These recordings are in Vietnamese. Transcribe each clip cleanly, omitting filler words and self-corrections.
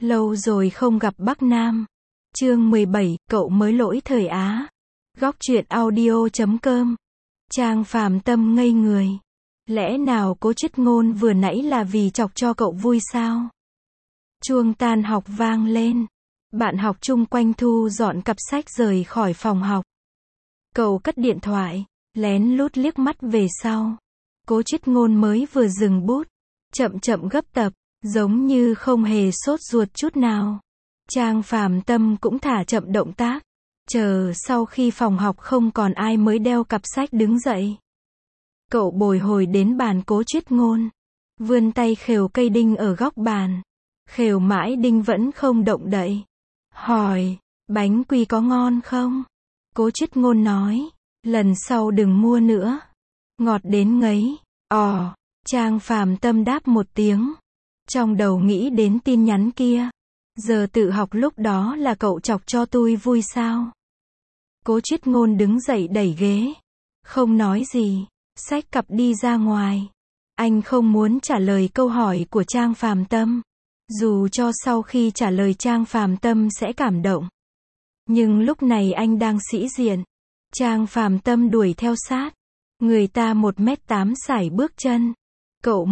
Lâu rồi không gặp Bắc Nam. Chương 17, cậu mới lỗi thời Á. Góc truyện audio.com. Trang Phàm Tâm ngây người. Lẽ nào Cố Chiết Ngôn vừa nãy là vì chọc cho cậu vui sao? Chuông tan học vang lên. Bạn học chung quanh thu dọn cặp sách rời khỏi phòng học. Cậu cất điện thoại, lén lút liếc mắt về sau. Cố Chiết Ngôn mới vừa dừng bút, chậm chậm gấp tập, giống như không hề sốt ruột chút nào. Trang Phàm Tâm cũng thả chậm động tác, chờ sau khi phòng học không còn ai mới đeo cặp sách đứng dậy. Cậu bồi hồi đến bàn Cố Chiết Ngôn, vươn tay khều cây đinh ở góc bàn. Khều mãi đinh vẫn không động đậy. Hỏi, bánh quy có ngon không? Cố Chiết Ngôn nói, lần sau đừng mua nữa. Ngọt đến ngấy. Trang Phàm Tâm đáp một tiếng. Trong đầu nghĩ đến tin nhắn kia. Giờ tự học lúc đó là cậu chọc cho tôi vui sao? Cố Chiết Ngôn đứng dậy đẩy ghế. Không nói gì, xách cặp đi ra ngoài. Anh không muốn trả lời câu hỏi của Trang Phàm Tâm. Dù cho sau khi trả lời Trang Phàm Tâm sẽ cảm động. Nhưng lúc này anh đang sĩ diện. Trang Phàm Tâm đuổi theo sát. Người ta 1m8 sải bước chân. Cậu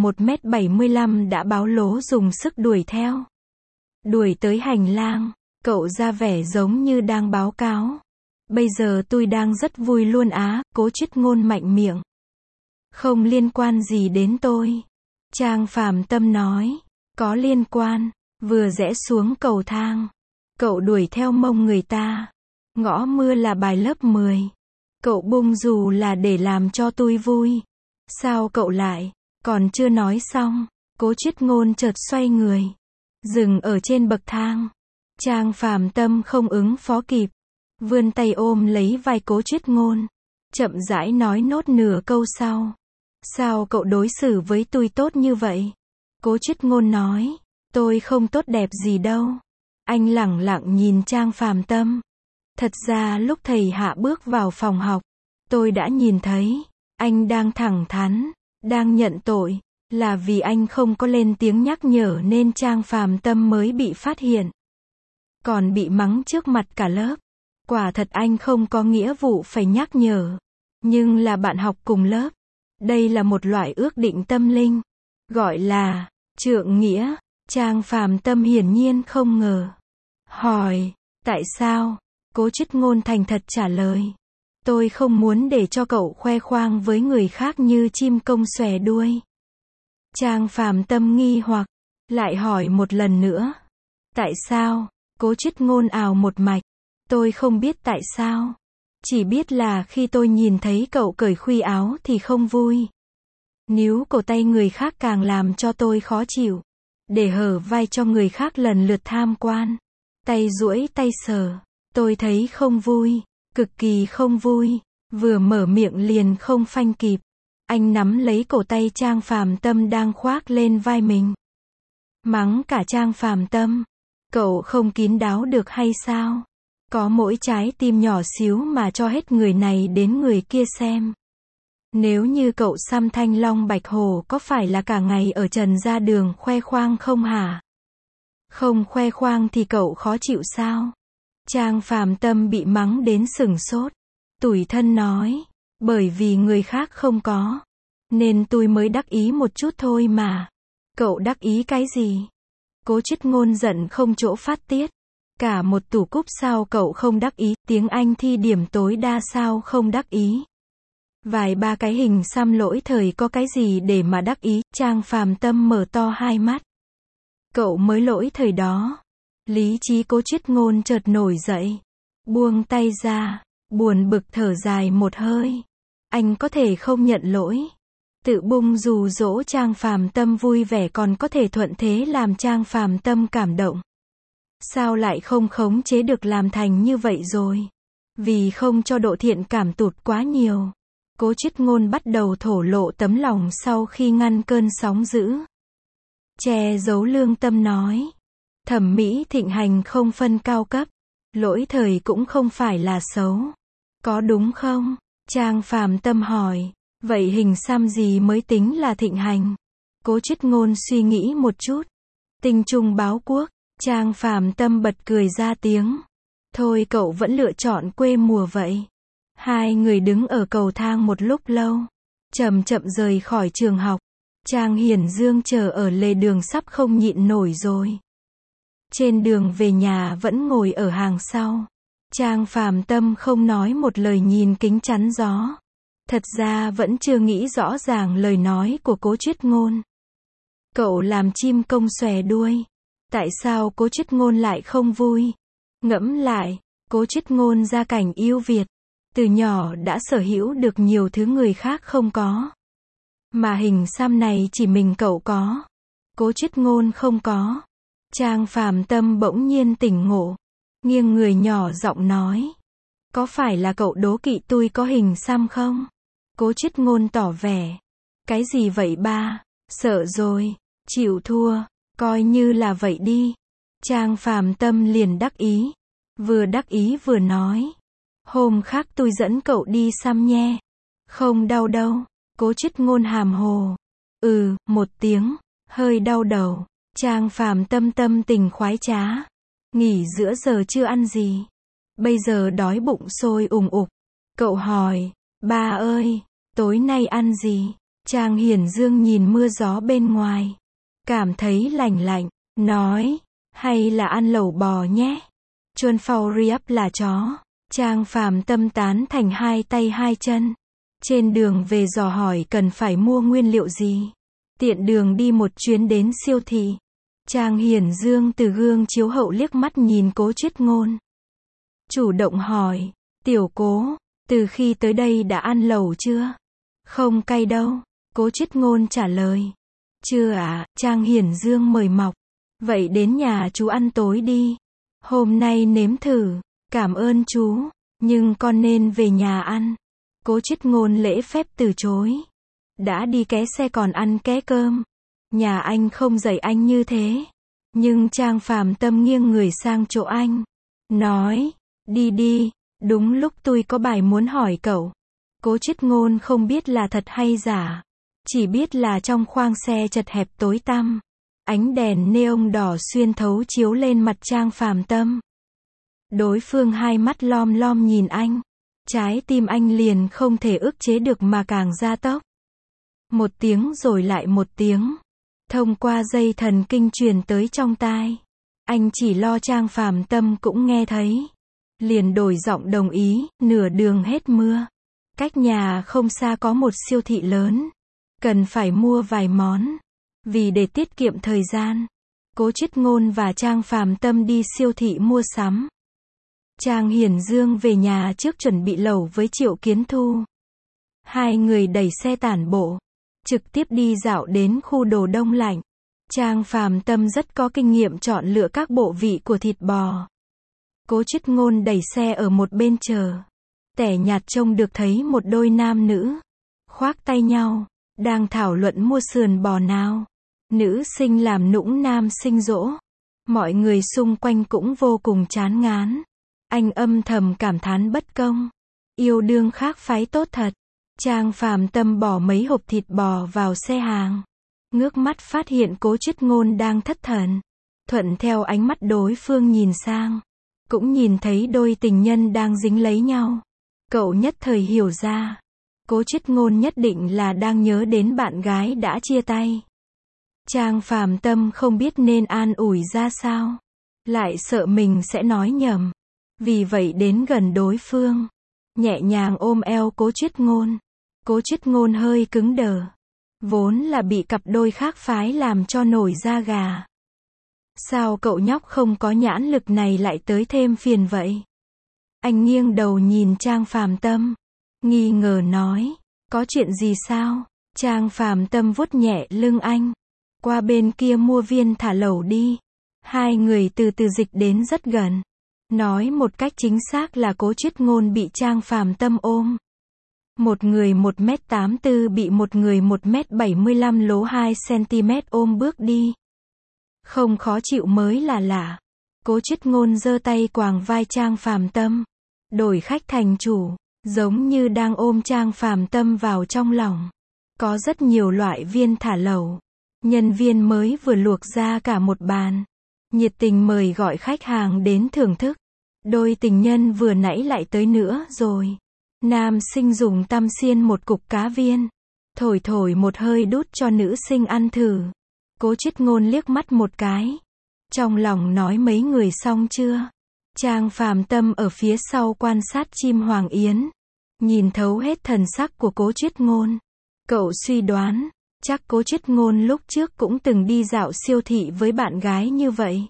1m75 đã báo lố dùng sức đuổi theo. Đuổi tới hành lang, cậu ra vẻ giống như đang báo cáo. Bây giờ tôi đang rất vui luôn á, Cố Chiết Ngôn mạnh miệng. Không liên quan gì đến tôi. Trang Phàm Tâm nói. Có liên quan. Vừa rẽ xuống cầu thang, cậu đuổi theo mông người ta. Ngõ mưa là bài lớp 10. Cậu bung dù là để làm cho tôi vui. Sao cậu lại? Còn chưa nói xong, Cố Chiết Ngôn chợt xoay người, dừng ở trên bậc thang. Trang Phàm Tâm không ứng phó kịp, vươn tay ôm lấy vai Cố Chiết Ngôn, chậm rãi nói nốt nửa câu sau. Sao cậu đối xử với tôi tốt như vậy? Cố Chiết Ngôn nói, tôi không tốt đẹp gì đâu. Anh lẳng lặng nhìn Trang Phàm Tâm. Thật ra lúc thầy Hạ bước vào phòng học, tôi đã nhìn thấy, anh đang thẳng thắn, đang nhận tội. Là vì anh không có lên tiếng nhắc nhở nên Trang Phàm Tâm mới bị phát hiện. Còn bị mắng trước mặt cả lớp. Quả thật anh không có nghĩa vụ phải nhắc nhở. Nhưng là bạn học cùng lớp. Đây là một loại ước định tâm linh. Gọi là trượng nghĩa. Trang Phàm Tâm hiển nhiên không ngờ. Hỏi, tại sao? Cố Chiết Ngôn thành thật trả lời. Tôi không muốn để cho cậu khoe khoang với người khác như chim công xòe đuôi. Trang Phàm Tâm nghi hoặc, lại hỏi một lần nữa. Tại sao? Cố Chiết Ngôn ào một mạch. Tôi không biết tại sao. Chỉ biết là khi tôi nhìn thấy cậu cởi khuy áo thì không vui. Níu cổ tay người khác càng làm cho tôi khó chịu. Để hở vai cho người khác lần lượt tham quan. Tay duỗi tay sờ. Tôi thấy không vui. Cực kỳ không vui. Vừa mở miệng liền không phanh kịp. Anh nắm lấy cổ tay Trang Phàm Tâm đang khoác lên vai mình. Mắng cả Trang Phàm Tâm. Cậu không kín đáo được hay sao? Có mỗi trái tim nhỏ xíu mà cho hết người này đến người kia xem. Nếu như cậu xăm thanh long bạch hổ có phải là cả ngày ở trần ra đường khoe khoang không hả? Không khoe khoang thì cậu khó chịu sao? Trang Phàm Tâm bị mắng đến sửng sốt. Tủi thân nói. Bởi vì người khác không có. Nên tôi mới đắc ý một chút thôi mà. Cậu đắc ý cái gì? Cố Chiết Ngôn giận không chỗ phát tiết. Cả một tủ cúp sao cậu không đắc ý? Tiếng Anh thi điểm tối đa sao không đắc ý? Vài ba cái hình xăm lỗi thời có cái gì để mà đắc ý? Trang Phàm Tâm mở to hai mắt. Cậu mới lỗi thời đó. Lý trí Cố Chiết Ngôn chợt nổi dậy. Buông tay ra. Buồn bực thở dài một hơi. Anh có thể không nhận lỗi. Tự bung dù dỗ Trang Phàm Tâm vui vẻ còn có thể thuận thế làm Trang Phàm Tâm cảm động. Sao lại không khống chế được làm thành như vậy rồi? Vì không cho độ thiện cảm tụt quá nhiều. Cố Chiết Ngôn bắt đầu thổ lộ tấm lòng sau khi ngăn cơn sóng dữ. Che giấu lương tâm nói. Thẩm mỹ thịnh hành không phân cao cấp. Lỗi thời cũng không phải là xấu. Có đúng không? Trang Phàm Tâm hỏi. Vậy hình xăm gì mới tính là thịnh hành? Cố Chiết Ngôn suy nghĩ một chút. Tinh Trung Báo Quốc. Trang Phàm Tâm bật cười ra tiếng. Thôi cậu vẫn lựa chọn quê mùa vậy. Hai người đứng ở cầu thang một lúc lâu. Chậm chậm rời khỏi trường học. Trang Hiển Dương chờ ở lề đường sắp không nhịn nổi rồi. Trên đường về nhà vẫn ngồi ở hàng sau. Trang Phàm Tâm không nói một lời nhìn kính chắn gió. Thật ra vẫn chưa nghĩ rõ ràng lời nói của Cố Triết Ngôn. Cậu làm chim công xòe đuôi. Tại sao Cố Triết Ngôn lại không vui? Ngẫm lại, Cố Triết Ngôn gia cảnh ưu việt. Từ nhỏ đã sở hữu được nhiều thứ người khác không có. Mà hình xăm này chỉ mình cậu có. Cố Triết Ngôn không có. Trang Phàm Tâm bỗng nhiên tỉnh ngộ. Nghiêng người nhỏ giọng nói. Có phải là cậu đố kỵ tôi có hình xăm không? Cố Triết Ngôn tỏ vẻ. Cái gì vậy ba? Sợ rồi. Chịu thua. Coi như là vậy đi. Trang Phàm Tâm liền đắc ý. Vừa đắc ý vừa nói. Hôm khác tôi dẫn cậu đi xăm nhé. Không đau đâu. Cố Triết Ngôn hàm hồ. Một tiếng. Hơi đau đầu. Trang Phàm Tâm tâm tình khoái trá. Nghỉ giữa giờ chưa ăn gì. Bây giờ đói bụng sôi ùng ục. Cậu hỏi. Ba ơi, tối nay ăn gì? Trang Hiển Dương nhìn mưa gió bên ngoài. Cảm thấy lạnh lạnh. Nói. Hay là ăn lẩu bò nhé. Chuan phao riap là chó. Trang Phàm Tâm tán thành hai tay hai chân. Trên đường về dò hỏi cần phải mua nguyên liệu gì. Tiện đường đi một chuyến đến siêu thị. Trang Hiển Dương từ gương chiếu hậu liếc mắt nhìn Cố Triết Ngôn. Chủ động hỏi. Tiểu Cố, từ khi tới đây đã ăn lẩu chưa? Không cay đâu. Cố Triết Ngôn trả lời. Chưa ạ. Trang Hiển Dương mời mọc. Vậy đến nhà chú ăn tối đi. Hôm nay nếm thử. Cảm ơn chú. Nhưng con nên về nhà ăn. Cố Triết Ngôn lễ phép từ chối. Đã đi ké xe còn ăn ké cơm. Nhà anh không dạy anh như thế. Nhưng Trang Phàm Tâm nghiêng người sang chỗ anh. Nói. Đi đi. Đúng lúc tôi có bài muốn hỏi cậu. Cố Triết Ngôn không biết là thật hay giả. Chỉ biết là trong khoang xe chật hẹp tối tăm. Ánh đèn neon đỏ xuyên thấu chiếu lên mặt Trang Phàm Tâm. Đối phương hai mắt lom lom nhìn anh. Trái tim anh liền không thể ức chế được mà càng gia tốc. Một tiếng rồi lại một tiếng. Thông qua dây thần kinh truyền tới trong tai. Anh chỉ lo Trang Phàm Tâm cũng nghe thấy. Liền đổi giọng đồng ý. Nửa đường hết mưa. Cách nhà không xa có một siêu thị lớn. Cần phải mua vài món. Vì để tiết kiệm thời gian. Cố Triết Ngôn và Trang Phàm Tâm đi siêu thị mua sắm. Trang Hiển Dương về nhà trước chuẩn bị lẩu với Triệu Kiến Thu. Hai người đẩy xe tản bộ. Trực tiếp đi dạo đến khu đồ đông lạnh. Trang Phàm Tâm rất có kinh nghiệm chọn lựa các bộ vị của thịt bò. Cố Triết Ngôn đẩy xe ở một bên chờ. Tẻ nhạt trông được thấy một đôi nam nữ. Khoác tay nhau. Đang thảo luận mua sườn bò nào. Nữ sinh làm nũng nam sinh dỗ. Mọi người xung quanh cũng vô cùng chán ngán. Anh âm thầm cảm thán bất công. Yêu đương khác phái tốt thật. Trang Phàm Tâm bỏ mấy hộp thịt bò vào xe hàng. Ngước mắt phát hiện Cố Triết Ngôn đang thất thần. Thuận theo ánh mắt đối phương nhìn sang. Cũng nhìn thấy đôi tình nhân đang dính lấy nhau. Cậu nhất thời hiểu ra. Cố Triết Ngôn nhất định là đang nhớ đến bạn gái đã chia tay. Trang Phàm Tâm không biết nên an ủi ra sao. Lại sợ mình sẽ nói nhầm. Vì vậy đến gần đối phương. Nhẹ nhàng ôm eo Cố Triết Ngôn. Cố Triết Ngôn hơi cứng đờ. Vốn là bị cặp đôi khác phái làm cho nổi da gà. Sao cậu nhóc không có nhãn lực này lại tới thêm phiền vậy? Anh nghiêng đầu nhìn Trang Phàm Tâm. Nghi ngờ nói. Có chuyện gì sao? Trang Phàm Tâm vuốt nhẹ lưng anh. Qua bên kia mua viên thả lẩu đi. Hai người từ từ dịch đến rất gần. Nói một cách chính xác là Cố Triết Ngôn bị Trang Phàm Tâm ôm. Một người 1m84 bị một người 1m75 lố 2cm ôm bước đi. Không khó chịu mới là lạ. Cố Triết Ngôn giơ tay quàng vai Trang Phàm Tâm. Đổi khách thành chủ. Giống như đang ôm Trang Phàm Tâm vào trong lòng. Có rất nhiều loại viên thả lẩu. Nhân viên mới vừa luộc ra cả một bàn. nhiệt tình mời gọi khách hàng đến thưởng thức. Đôi tình nhân vừa nãy lại tới nữa rồi. Nam sinh dùng tăm xiên một cục cá viên, thổi thổi một hơi đút cho nữ sinh ăn thử. Cố Chiết Ngôn liếc mắt một cái, trong lòng nói mấy người xong chưa. Trang Phàm Tâm ở phía sau quan sát chim hoàng yến, nhìn thấu hết thần sắc của Cố Chiết Ngôn. Cậu suy đoán, chắc Cố Chiết Ngôn lúc trước cũng từng đi dạo siêu thị với bạn gái như vậy.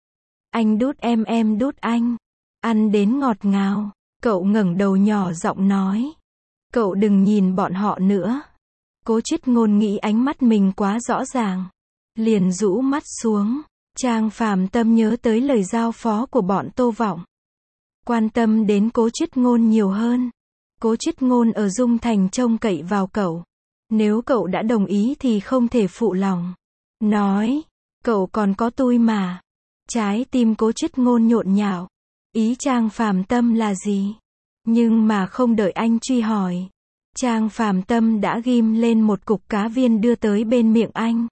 Anh đút em đút anh, ăn đến ngọt ngào. Cậu ngẩng đầu nhỏ giọng nói. Cậu đừng nhìn bọn họ nữa. Cố Chiết Ngôn nghĩ ánh mắt mình quá rõ ràng, liền rũ mắt xuống. Trang Phàm Tâm nhớ tới lời giao phó của bọn Tô Vọng, quan tâm đến Cố Chiết Ngôn nhiều hơn. Cố Chiết Ngôn ở Dung Thành trông cậy vào cậu, nếu cậu đã đồng ý thì không thể phụ lòng. Nói, cậu còn có tôi mà. Trái tim Cố Chiết Ngôn nhộn nhạo. Ý Trang Phàm Tâm là gì? Nhưng mà không đợi anh truy hỏi, Trang Phàm Tâm đã ghim lên một cục cá viên đưa tới bên miệng anh.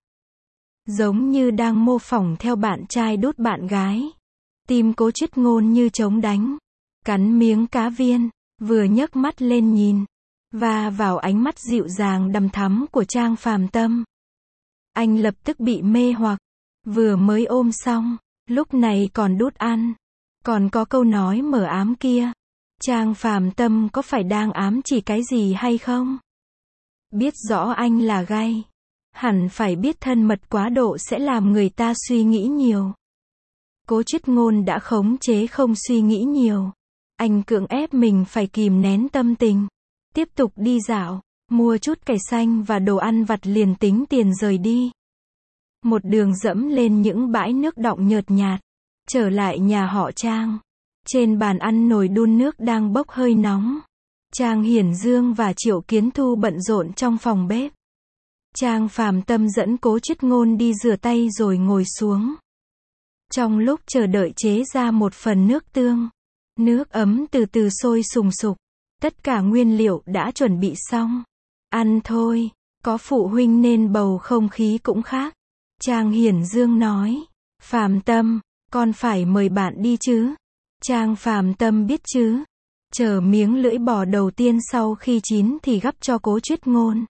Giống như đang mô phỏng theo bạn trai đút bạn gái. Tim Cố Chiết Ngôn như trống đánh. Cắn miếng cá viên, vừa nhấc mắt lên nhìn, và vào ánh mắt dịu dàng đằm thắm của Trang Phàm Tâm. Anh lập tức bị mê hoặc. Vừa mới ôm xong, lúc này còn đút ăn. Còn có câu nói mờ ám kia. Trang Phàm Tâm có phải đang ám chỉ cái gì hay không? Biết rõ anh là gay, hẳn phải biết thân mật quá độ sẽ làm người ta suy nghĩ nhiều. Cố Chiết Ngôn đã khống chế không suy nghĩ nhiều. Anh cưỡng ép mình phải kìm nén tâm tình. Tiếp tục đi dạo, mua chút cải xanh và đồ ăn vặt liền tính tiền rời đi. Một đường dẫm lên những bãi nước đọng nhợt nhạt. Trở lại nhà họ Trang. Trên bàn ăn nồi đun nước đang bốc hơi nóng. Trang Hiển Dương và Triệu Kiến Thu bận rộn trong phòng bếp. Trang Phàm Tâm dẫn Cố Chiết Ngôn đi rửa tay rồi ngồi xuống. Trong lúc chờ đợi chế ra một phần nước tương. Nước ấm từ từ sôi sùng sục. Tất cả nguyên liệu đã chuẩn bị xong. Ăn thôi, có phụ huynh nên bầu không khí cũng khác. Trang Hiển Dương nói. Phàm Tâm, con phải mời bạn đi chứ? Trang Phàm Tâm biết chứ. Chờ miếng lưỡi bò đầu tiên sau khi chín thì gắp cho Cố Chiết Ngôn.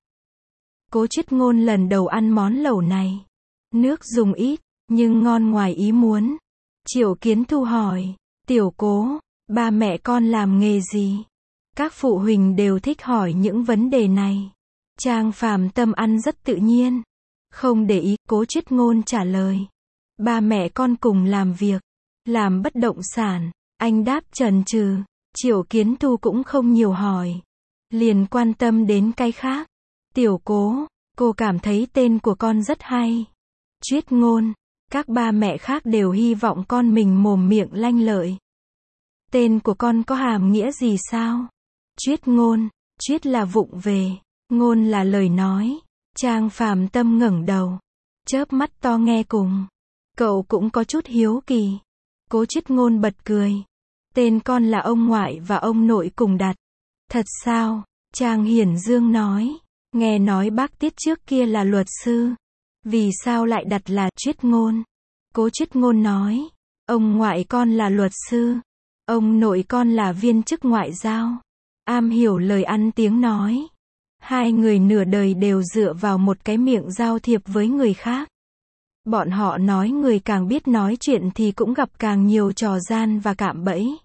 Cố Chiết Ngôn lần đầu ăn món lẩu này. Nước dùng ít, nhưng ngon ngoài ý muốn. Triệu Kiến Thu hỏi. Tiểu Cố, ba mẹ con làm nghề gì? Các phụ huynh đều thích hỏi những vấn đề này. Trang Phàm Tâm ăn rất tự nhiên. Không để ý, Cố Chiết Ngôn trả lời. Ba mẹ con cùng làm việc. Làm bất động sản. Anh đáp chần chừ. Triệu Kiến Thu cũng không nhiều hỏi. Liền quan tâm đến cái khác. Tiểu Cố, cô cảm thấy tên của con rất hay. Chiết Ngôn, các ba mẹ khác đều hy vọng con mình mồm miệng lanh lợi. Tên của con có hàm nghĩa gì sao? Chiết Ngôn, chiết là vụng về, ngôn là lời nói. Trang Phàm Tâm ngẩng đầu, chớp mắt to nghe cùng. Cậu cũng có chút hiếu kỳ. Cố Chiết Ngôn bật cười. Tên con là ông ngoại và ông nội cùng đặt. Thật sao? Trang Hiển Dương nói. Nghe nói bác Tiết trước kia là luật sư. Vì sao lại đặt là Chiết Ngôn? Cố Chiết Ngôn nói. Ông ngoại con là luật sư. Ông nội con là viên chức ngoại giao. Am hiểu lời ăn tiếng nói. Hai người nửa đời đều dựa vào một cái miệng giao thiệp với người khác. Bọn họ nói người càng biết nói chuyện thì cũng gặp càng nhiều trò gian và cạm bẫy.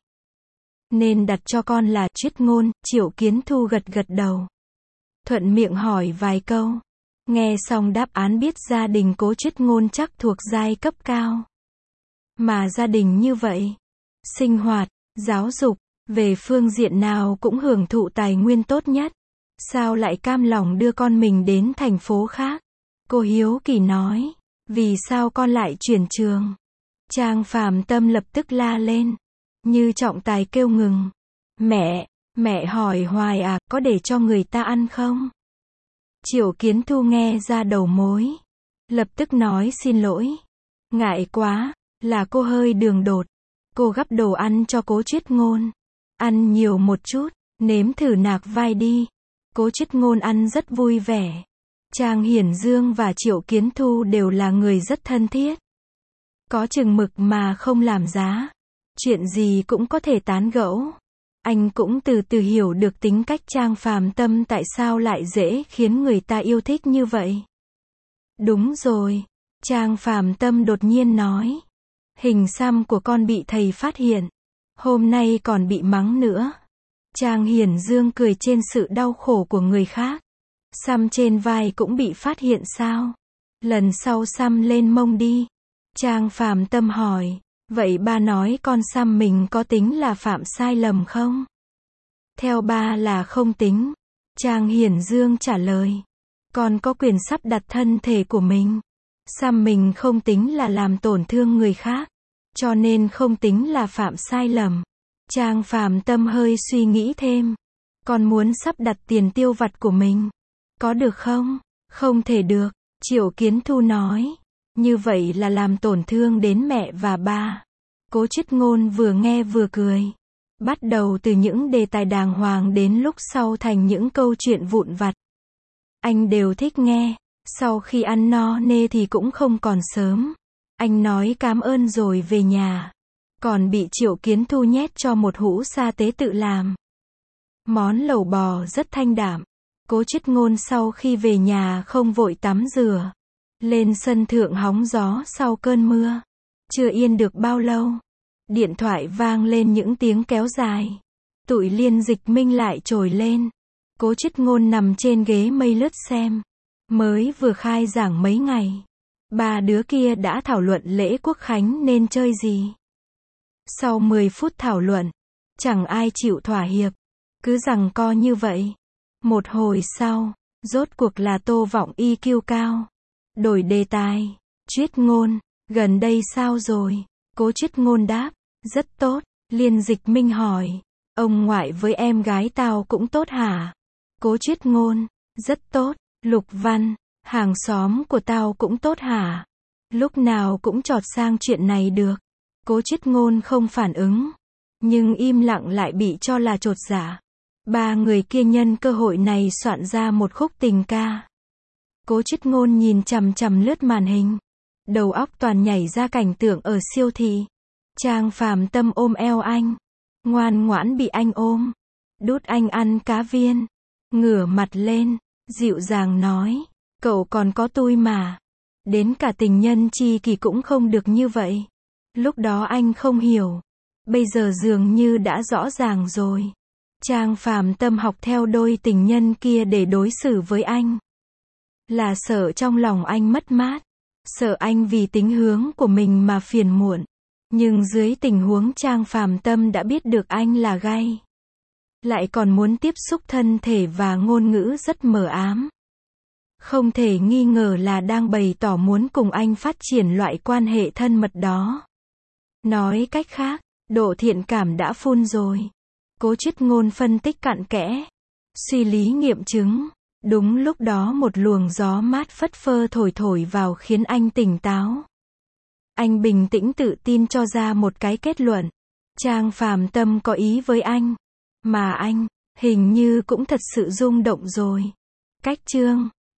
Nên đặt cho con là Chiết Ngôn. Triệu Kiến Thu gật gật đầu. Thuận miệng hỏi vài câu. Nghe xong đáp án biết gia đình Cố Chiết Ngôn chắc thuộc giai cấp cao. Mà gia đình như vậy, sinh hoạt, giáo dục, về phương diện nào cũng hưởng thụ tài nguyên tốt nhất. Sao lại cam lòng đưa con mình đến thành phố khác? Cô hiếu kỳ nói. Vì sao con lại chuyển trường? Trang Phàm Tâm lập tức la lên. Như trọng tài kêu ngừng. Mẹ hỏi hoài à, có để cho người ta ăn không? Triệu Kiến Thu nghe ra đầu mối. Lập tức nói xin lỗi. Ngại quá, là cô hơi đường đột. Cô gắp đồ ăn cho Cố Chiết Ngôn. Ăn nhiều một chút, nếm thử nạc vai đi. Cố Chiết Ngôn ăn rất vui vẻ. Trang Hiển Dương và Triệu Kiến Thu đều là người rất thân thiết. Có chừng mực mà không làm giá. Chuyện gì cũng có thể tán gẫu. Anh cũng từ từ hiểu được tính cách Trang Phàm Tâm tại sao lại dễ khiến người ta yêu thích như vậy. Đúng rồi. Trang Phàm Tâm đột nhiên nói. Hình xăm của con bị thầy phát hiện. Hôm nay còn bị mắng nữa. Trang Hiển Dương cười trên sự đau khổ của người khác. Xăm trên vai cũng bị phát hiện sao? Lần sau xăm lên mông đi. Trang Phàm Tâm hỏi. Vậy ba nói con xăm mình có tính là phạm sai lầm không? Theo ba là không tính. Trang Hiển Dương trả lời. Con có quyền sắp đặt thân thể của mình. Xăm mình không tính là làm tổn thương người khác. Cho nên không tính là phạm sai lầm. Trang Phàm Tâm hơi suy nghĩ thêm. Con muốn sắp đặt tiền tiêu vặt của mình. Có được không? Không thể được. Triệu Kiến Thu nói. Như vậy là làm tổn thương đến mẹ và ba. Cố Chiết Ngôn vừa nghe vừa cười. Bắt đầu từ những đề tài đàng hoàng đến lúc sau thành những câu chuyện vụn vặt. Anh đều thích nghe. Sau khi ăn no nê thì cũng không còn sớm. Anh nói cảm ơn rồi về nhà. Còn bị Triệu Kiến Thu nhét cho một hũ sa tế tự làm. Món lẩu bò rất thanh đạm. Cố Chiết Ngôn sau khi về nhà không vội tắm rửa. Lên sân thượng hóng gió sau cơn mưa. Chưa yên được bao lâu. Điện thoại vang lên những tiếng kéo dài. Tụi Liên Dịch Minh lại trồi lên. Cố Chiết Ngôn nằm trên ghế mây lướt xem. Mới vừa khai giảng mấy ngày. Ba đứa kia đã thảo luận lễ quốc khánh nên chơi gì. Sau 10 phút thảo luận, chẳng ai chịu thỏa hiệp. Cứ giằng co như vậy. Một hồi sau, rốt cuộc là Tô Vọng EQ cao. Đổi đề tài. Chiết Ngôn, gần đây sao rồi? Cố Chiết Ngôn đáp, rất tốt. Liên Dịch Minh hỏi, ông ngoại với em gái tao cũng tốt hả? Cố Chiết Ngôn, rất tốt. Lục Văn, hàng xóm của tao cũng tốt hả? Lúc nào cũng chọt sang chuyện này được. Cố Chiết Ngôn không phản ứng. Nhưng im lặng lại bị cho là chột dạ. Ba người kia nhân cơ hội này soạn ra một khúc tình ca. Cố Chiết Ngôn nhìn chằm chằm lướt màn hình. Đầu óc toàn nhảy ra cảnh tượng ở siêu thị. Trang Phàm Tâm ôm eo anh. Ngoan ngoãn bị anh ôm. Đút anh ăn cá viên. Ngửa mặt lên. Dịu dàng nói. Cậu còn có tôi mà. Đến cả tình nhân tri kỷ cũng không được như vậy. Lúc đó anh không hiểu. Bây giờ dường như đã rõ ràng rồi. Trang Phàm Tâm học theo đôi tình nhân kia để đối xử với anh. Là sợ trong lòng anh mất mát. Sợ anh vì tính hướng của mình mà phiền muộn. Nhưng dưới tình huống Trang Phàm Tâm đã biết được anh là gay. Lại còn muốn tiếp xúc thân thể và ngôn ngữ rất mờ ám. Không thể nghi ngờ là đang bày tỏ muốn cùng anh phát triển loại quan hệ thân mật đó. Nói cách khác, độ thiện cảm đã phun rồi. Cố Chiết Ngôn phân tích cặn kẽ. Suy lý nghiệm chứng. Đúng lúc đó một luồng gió mát phất phơ thổi thổi vào khiến anh tỉnh táo. Anh bình tĩnh tự tin cho ra một cái kết luận. Trang Phàm Tâm có ý với anh. Mà anh, hình như cũng thật sự rung động rồi. Cách chương